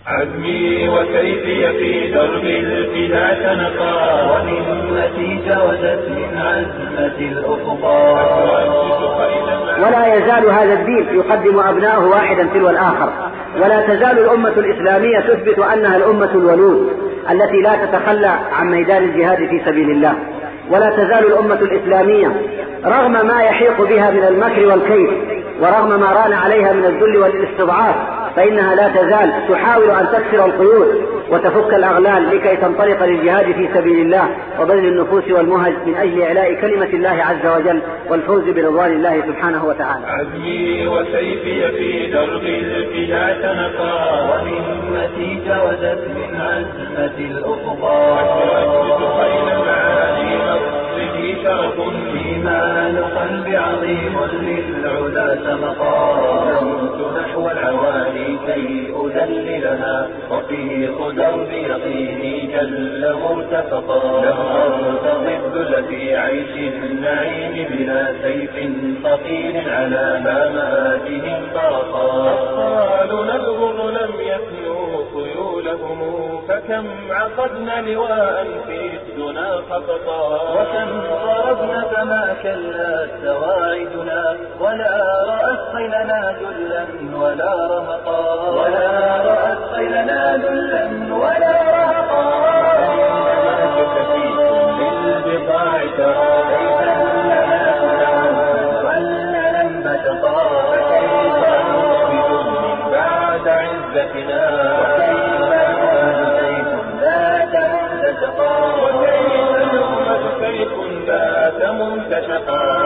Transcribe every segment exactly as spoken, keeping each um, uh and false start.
عزمي وسيفي في درب الفداء تنقى، وهمتي جاوزت من عزمة الأفقا. ولا يزال هذا الدين يقدم أبناءه واحدا تلو الآخر، ولا تزال الأمة الإسلامية تثبت أنها الأمة الولود التي لا تتخلى عن ميدان الجهاد في سبيل الله. ولا تزال الأمة الإسلامية رغم ما يحيق بها من المكر والكيد، ورغم ما ران عليها من الذل والاستضعاف، فإنها لا تزال تحاول أن تكسر القيود وتفك الأغلال لكي تنطلق للجهاد في سبيل الله وبذل النفوس والمهج من أجل إعلاء كلمة الله عز وجل والفوز برضوان الله سبحانه وتعالى. عزمي وسيفي في درب الفداء تنقى، وهمتي جاوزت من عزمة الأفقا. شرف إيمان قلب عظيم للعلا سمقا، دمت نحو العوالي كي أذللها، رفيق درب يقيني جل مرتفقا. لم أرتضي الذل في عيش النعيم بلا سيف ثقيل على هاماتهم طرقا. أطفالنا الغر لم يثنوا خيولهم، فكم عقدنا لواء في الدنا خططا، وكم ضربنا فما كلت سواعدنا، ولا رأت خيلنا ذلا ولا رهقا، ولا رأت خيلنا ذلا ولا رهقا. إنما تكفيكم بالبضاع ترى، كيف لنا تنعم ولا لم بتقا، فكيف نصبح من بعد عزتنا، وكيف نعود سيف ذات منتشقا، وكيف نعود سيف ذات منتشقا.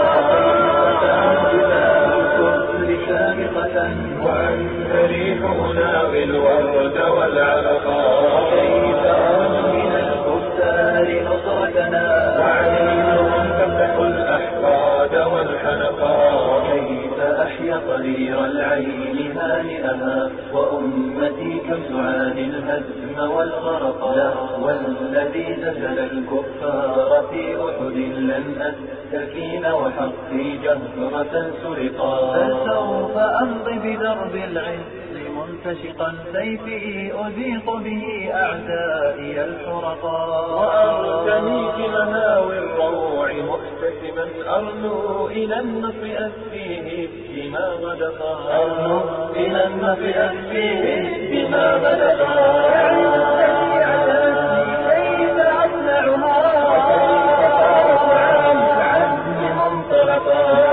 وأنتريح أناغي الورد والعلقا، كيف من الكفار نصرتنا، وعليهم تفتح الأحقاد والحنقا. كيف أحيا طرير العين هانئها، وأمتي كم تعاني الهزم والغرقا. والذي زلزل الكفار في أحد لن أستكين، وحقي جهرة سرقا. فسوف أمضي بدرب العز منتشقا، سيفي أزيق به أعدائي الحرقا. وأرتمي في مهاوي الروع محتسبا، أرنو إلى النصر أسفيه بما غدقا، أرنو إلى النصر أسفيه بما غدقا. عزتي على أسفي كيف أصنعها، وكيف صارت عن العزم منطلقا.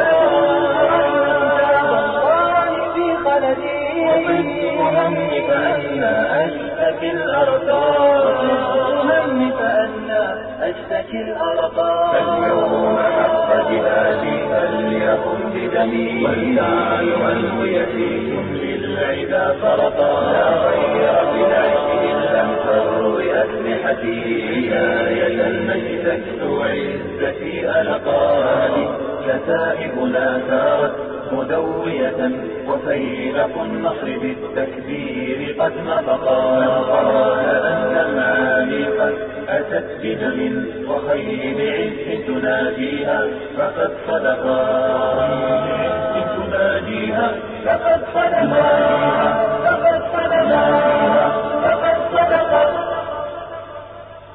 همي فأنا أشتكي الأرقام، همي فأنا أشتكي الأرقام. فاليوم حق جهادي فليكن بدمي، والنعل والويتي للعدا فرقا. لا غير في العشق إن لم تروي أسلحتي، بداية المجد تكسو عزتي ألقا. كتائب لا سارت مدوية، وفيلق النصر بالتكبير قد نطقا. من قال أن المعاني قد أتت بدم وخيل عز تناديها فقد صدقا، تناديها فقد صدقا.